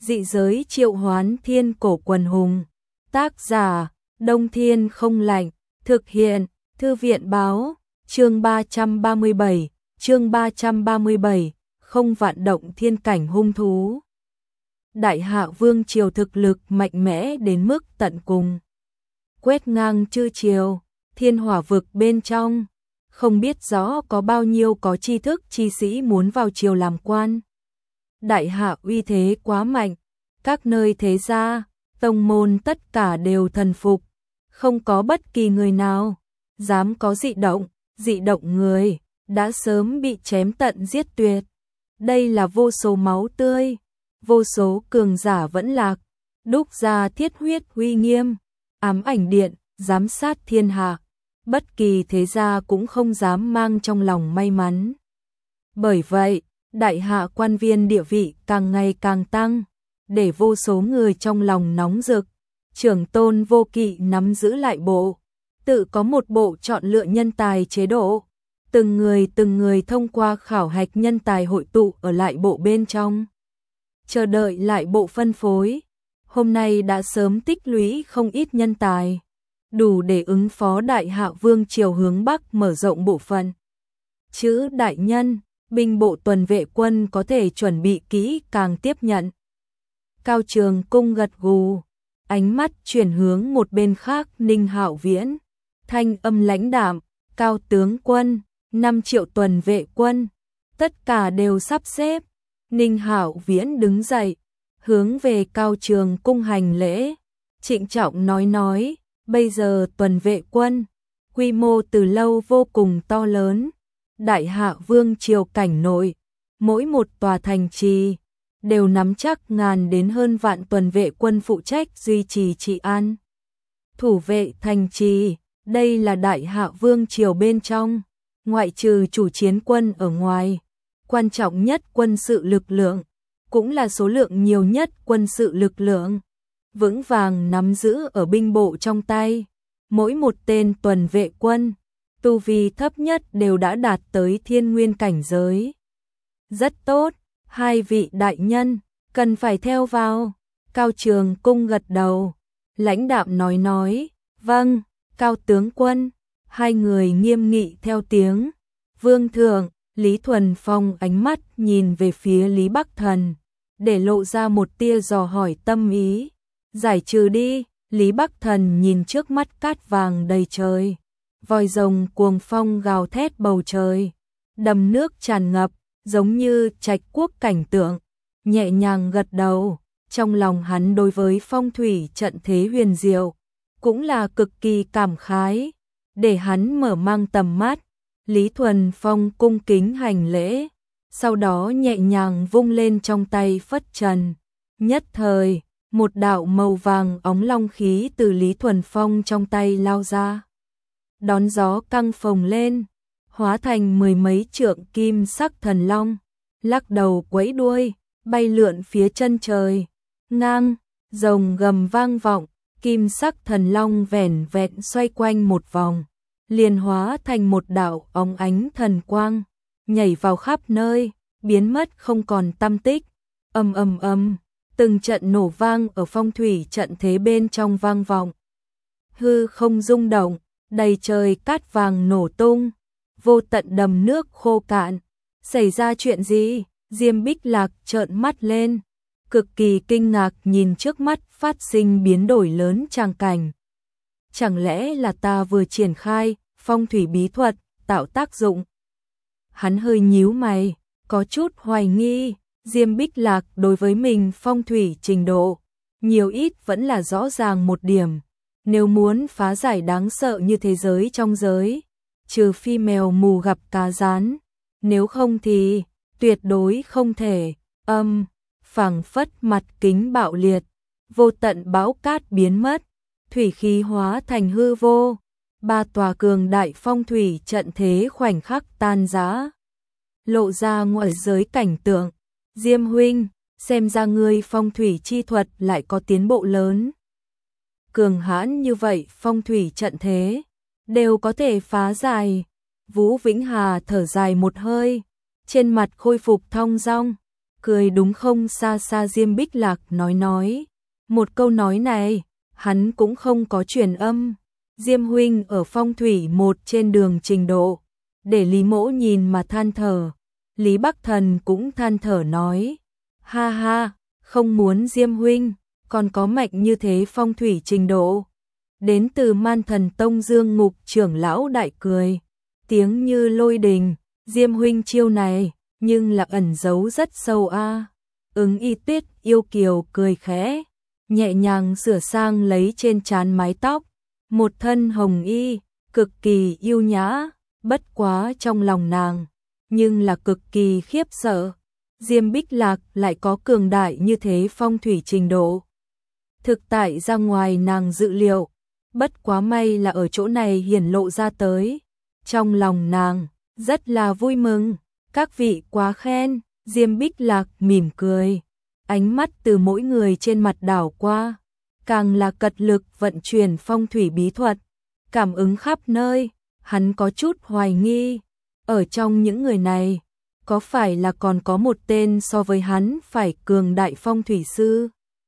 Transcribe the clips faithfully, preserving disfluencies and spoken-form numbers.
Dị giới triệu hoán thiên cổ quần hùng. Tác giả, Đông Thiên không lạnh. Thực hiện, Thư viện báo, chương ba trăm ba mươi bảy, chương ba trăm ba mươi bảy, không vạn động thiên cảnh hung thú. Đại Hạ Vương triều thực lực mạnh mẽ đến mức tận cùng. Quét ngang chư triều, thiên hỏa vực bên trong, không biết rõ có bao nhiêu có tri thức chi sĩ muốn vào triều làm quan. Đại Hạ uy thế quá mạnh, các nơi thế gia, tông môn tất cả đều thần phục, không có bất kỳ người nào dám có dị động, dị động người đã sớm bị chém tận giết tuyệt. Đây là vô số máu tươi, vô số cường giả vẫn lạc, đúc ra thiết huyết uy nghiêm, ám ảnh điện, giám sát thiên hạ, bất kỳ thế gia cũng không dám mang trong lòng may mắn. Bởi vậy, Đại Hạ quan viên địa vị càng ngày càng tăng, để vô số người trong lòng nóng rực. Trưởng tôn Vô Kỵ nắm giữ lại bộ, tự có một bộ chọn lựa nhân tài chế độ. Từng người từng người thông qua khảo hạch nhân tài hội tụ ở lại bộ bên trong. Chờ đợi lại bộ phân phối, hôm nay đã sớm tích lũy không ít nhân tài, đủ để ứng phó Đại Hạ Vương triều hướng Bắc mở rộng bộ phận. Chữ đại nhân, binh bộ tuần vệ quân có thể chuẩn bị kỹ càng tiếp nhận. Cao Trường Cung gật gù, ánh mắt chuyển hướng một bên khác. Ninh Hạo Viễn, thanh âm lãnh đạm, Cao tướng quân, năm triệu tuần vệ quân, tất cả đều sắp xếp. Ninh Hạo Viễn đứng dậy, hướng về Cao Trường Cung hành lễ, trịnh trọng nói nói, bây giờ tuần vệ quân, quy mô từ lâu vô cùng to lớn. Đại Hạ Vương triều cảnh nội, mỗi một tòa thành trì đều nắm chắc ngàn đến hơn vạn tuần vệ quân phụ trách duy trì trị an, thủ vệ thành trì. Đây là Đại Hạ Vương triều bên trong, ngoại trừ chủ chiến quân ở ngoài, quan trọng nhất quân sự lực lượng, cũng là số lượng nhiều nhất quân sự lực lượng, vững vàng nắm giữ ở binh bộ trong tay. Mỗi một tên tuần vệ quân, tu vi thấp nhất đều đã đạt tới thiên nguyên cảnh giới. Rất tốt, hai vị đại nhân, cần phải theo vào. Cao Trường Cung gật đầu, lãnh đạm nói nói, vâng, Cao tướng quân. Hai người nghiêm nghị theo tiếng. Vương thượng, Lý Thuần Phong ánh mắt nhìn về phía Lý Bắc Thần, để lộ ra một tia dò hỏi tâm ý. Giải trừ đi. Lý Bắc Thần nhìn trước mắt cát vàng đầy trời, vòi rồng cuồng phong gào thét bầu trời, đầm nước tràn ngập, giống như trạch quốc cảnh tượng, nhẹ nhàng gật đầu. Trong lòng hắn đối với phong thủy trận thế huyền diệu, cũng là cực kỳ cảm khái, để hắn mở mang tầm mắt. Lý Thuần Phong cung kính hành lễ, sau đó nhẹ nhàng vung lên trong tay phất trần. Nhất thời, một đạo màu vàng óng long khí từ Lý Thuần Phong trong tay lao ra, đón gió căng phồng lên, hóa thành mười mấy trượng kim sắc thần long, lắc đầu quẫy đuôi, bay lượn phía chân trời. Ngang, rồng gầm vang vọng, kim sắc thần long vẻn vẹn xoay quanh một vòng, liền hóa thành một đạo óng ánh thần quang, nhảy vào khắp nơi, biến mất không còn tăm tích. Ầm ầm ầm, từng trận nổ vang ở phong thủy trận thế bên trong vang vọng. Hư không rung động, đầy trời cát vàng nổ tung, vô tận đầm nước khô cạn. Xảy ra chuyện gì? Diêm Bích Lạc trợn mắt lên, cực kỳ kinh ngạc nhìn trước mắt phát sinh biến đổi lớn tràng cảnh. Chẳng lẽ là ta vừa triển khai phong thủy bí thuật tạo tác dụng? Hắn hơi nhíu mày, có chút hoài nghi. Diêm Bích Lạc đối với mình phong thủy trình độ, nhiều ít vẫn là rõ ràng một điểm. Nếu muốn phá giải đáng sợ như thế giới trong giới, trừ phi mèo mù gặp cá rán, nếu không thì tuyệt đối không thể. Âm, phảng phất mặt kính bạo liệt, vô tận bão cát biến mất, thủy khí hóa thành hư vô, ba tòa cường đại phong thủy trận thế khoảnh khắc tan rã, lộ ra ngoại giới cảnh tượng. Diêm huynh, xem ra ngươi phong thủy chi thuật lại có tiến bộ lớn. Cường hãn như vậy phong thủy trận thế, đều có thể phá giải. Vũ Vĩnh Hà thở dài một hơi, trên mặt khôi phục thong dong. cười đúng không? Xa xa Diêm Bích Lạc nói nói. Một câu nói này, hắn cũng không có truyền âm. Diêm huynh ở phong thủy một trên đường trình độ, để Lý Mỗ nhìn mà than thở. Lý Bắc Thần cũng than thở nói, ha ha, không muốn Diêm huynh, còn có mạnh như thế phong thủy trình độ. Đến từ Man Thần Tông Dương Ngục trưởng lão đại cười, tiếng như lôi đình, Diêm huynh chiêu này, nhưng là ẩn giấu rất sâu a. Ứng Y Tuyết yêu kiều cười khẽ, nhẹ nhàng sửa sang lấy trên trán mái tóc, một thân hồng y, cực kỳ yêu nhã, bất quá trong lòng nàng, nhưng là cực kỳ khiếp sợ. Diêm Bích Lạc lại có cường đại như thế phong thủy trình độ. Thực tại ra ngoài nàng dự liệu, bất quá may là ở chỗ này hiển lộ ra tới. Trong lòng nàng, rất là vui mừng, các vị quá khen, Diêm Bích Lạc mỉm cười. Ánh mắt từ mỗi người trên mặt đảo qua, càng là cật lực vận chuyển phong thủy bí thuật, cảm ứng khắp nơi, hắn có chút hoài nghi, ở trong những người này, có phải là còn có một tên so với hắn phải cường đại phong thủy sư?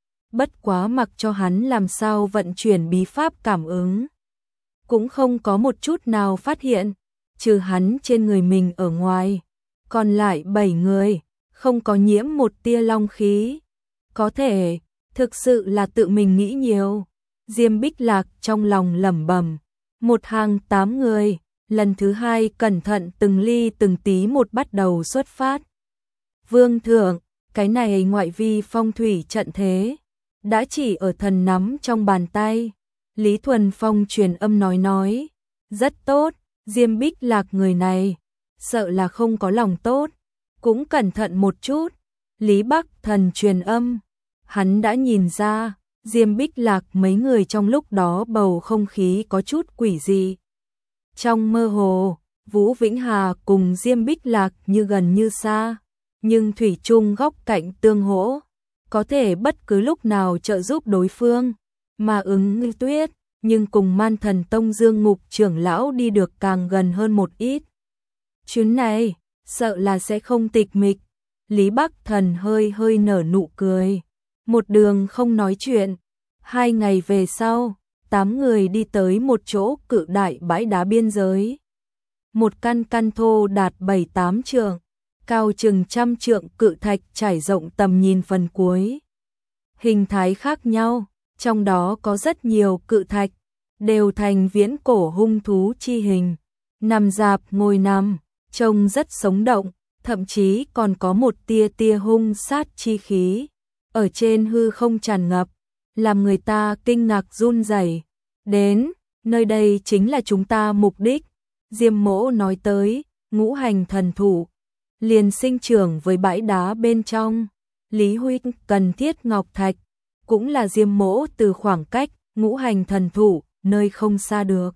Bất quá mặc cho hắn làm sao vận chuyển bí pháp cảm ứng, cũng không có một chút nào phát hiện, trừ hắn trên người mình ở ngoài, còn lại bảy người, không có nhiễm một tia long khí. Có thể, thực sự là tự mình nghĩ nhiều. Diêm Bích Lạc trong lòng lẩm bẩm, một hàng tám người, lần thứ hai cẩn thận từng ly từng tí một bắt đầu xuất phát. Vương thượng, cái này ngoại vi phong thủy trận thế, đã chỉ ở thần nắm trong bàn tay. Lý Thuần Phong truyền âm nói nói, rất tốt, Diêm Bích Lạc người này, sợ là không có lòng tốt, cũng cẩn thận một chút. Lý Bắc Thần truyền âm, hắn đã nhìn ra, Diêm Bích Lạc mấy người trong lúc đó bầu không khí có chút quỷ dị. Trong mơ hồ, Vũ Vĩnh Hà cùng Diêm Bích Lạc như gần như xa, nhưng thủy chung góc cạnh tương hỗ, có thể bất cứ lúc nào trợ giúp đối phương, mà Ứng Như Tuyết, nhưng cùng Man Thần Tông Dương Ngục trưởng lão đi được càng gần hơn một ít. Chuyến này, sợ là sẽ không tịch mịch. Lý Bắc Thần hơi hơi nở nụ cười, một đường không nói chuyện. Hai ngày về sau, tám người đi tới một chỗ cự đại bãi đá biên giới. Một căn căn thô đạt bảy tám trượng, cao chừng trăm trượng cự thạch trải rộng tầm nhìn phần cuối. Hình thái khác nhau, trong đó có rất nhiều cự thạch, đều thành viễn cổ hung thú chi hình, nằm dạp ngồi nằm, trông rất sống động, thậm chí còn có một tia tia hung sát chi khí ở trên hư không tràn ngập, làm người ta kinh ngạc run rẩy. Đến, nơi đây chính là chúng ta mục đích. Diêm Mỗ nói tới, ngũ hành thần thụ liền sinh trưởng với bãi đá bên trong. Lý huynh cần thiết ngọc thạch, cũng là Diêm Mỗ từ khoảng cách ngũ hành thần thụ nơi không xa được.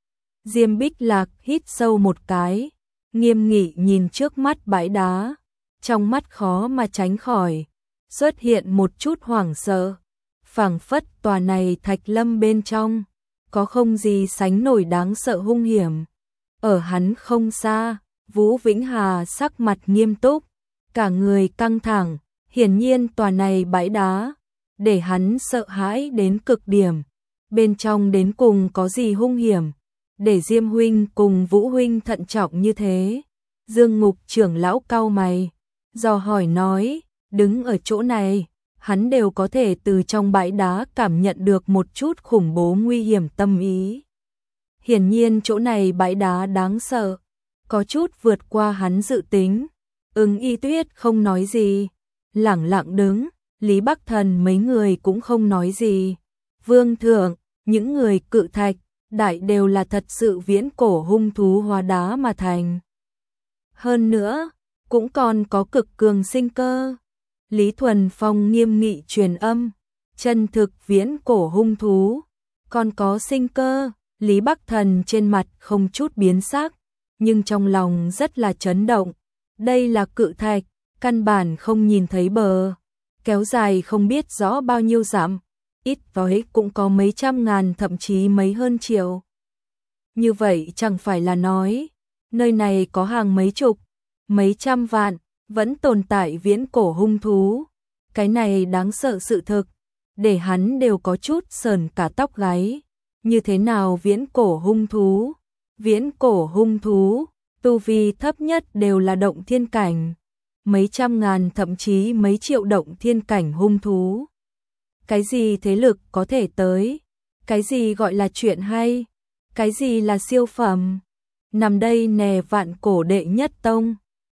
Diêm Bích Lạc hít sâu một cái, nghiêm nghị nhìn trước mắt bãi đá, trong mắt khó mà tránh khỏi xuất hiện một chút hoảng sợ, phảng phất tòa này thạch lâm bên trong có không gì sánh nổi đáng sợ hung hiểm. Ở hắn không xa, Vũ Vĩnh Hà sắc mặt nghiêm túc, cả người căng thẳng, hiển nhiên tòa này bãi đá để hắn sợ hãi đến cực điểm. Bên trong đến cùng có gì hung hiểm, để Diêm huynh cùng Vũ huynh thận trọng như thế? Dương Ngục trưởng lão cau mày, dò hỏi nói, đứng ở chỗ này, hắn đều có thể từ trong bãi đá cảm nhận được một chút khủng bố nguy hiểm tâm ý. Hiển nhiên chỗ này bãi đá đáng sợ, có chút vượt qua hắn dự tính. Ứng Y Tuyết không nói gì, lẳng lặng đứng, Lý Bắc Thần mấy người cũng không nói gì. Vương thượng, những người cự thạch, đại đều là thật sự viễn cổ hung thú hóa đá mà thành. Hơn nữa, cũng còn có cực cường sinh cơ. Lý Thuần Phong nghiêm nghị truyền âm, chân thực viễn cổ hung thú, còn có sinh cơ. Lý Bắc Thần trên mặt không chút biến sắc, nhưng trong lòng rất là chấn động. Đây là cự thạch, căn bản không nhìn thấy bờ, kéo dài không biết rõ bao nhiêu dặm, ít nói cũng có mấy trăm ngàn thậm chí mấy hơn triệu. Như vậy chẳng phải là nói, nơi này có hàng mấy chục, mấy trăm vạn, vẫn tồn tại viễn cổ hung thú. Cái này đáng sợ sự thực, để hắn đều có chút sờn cả tóc gáy. Như thế nào viễn cổ hung thú? Viễn cổ hung thú, tu vi thấp nhất đều là động thiên cảnh. Mấy trăm ngàn thậm chí mấy triệu động thiên cảnh hung thú. Cái gì thế lực có thể tới? Cái gì gọi là chuyện hay? Cái gì là siêu phẩm? Nằm đây nè vạn cổ đệ nhất tông.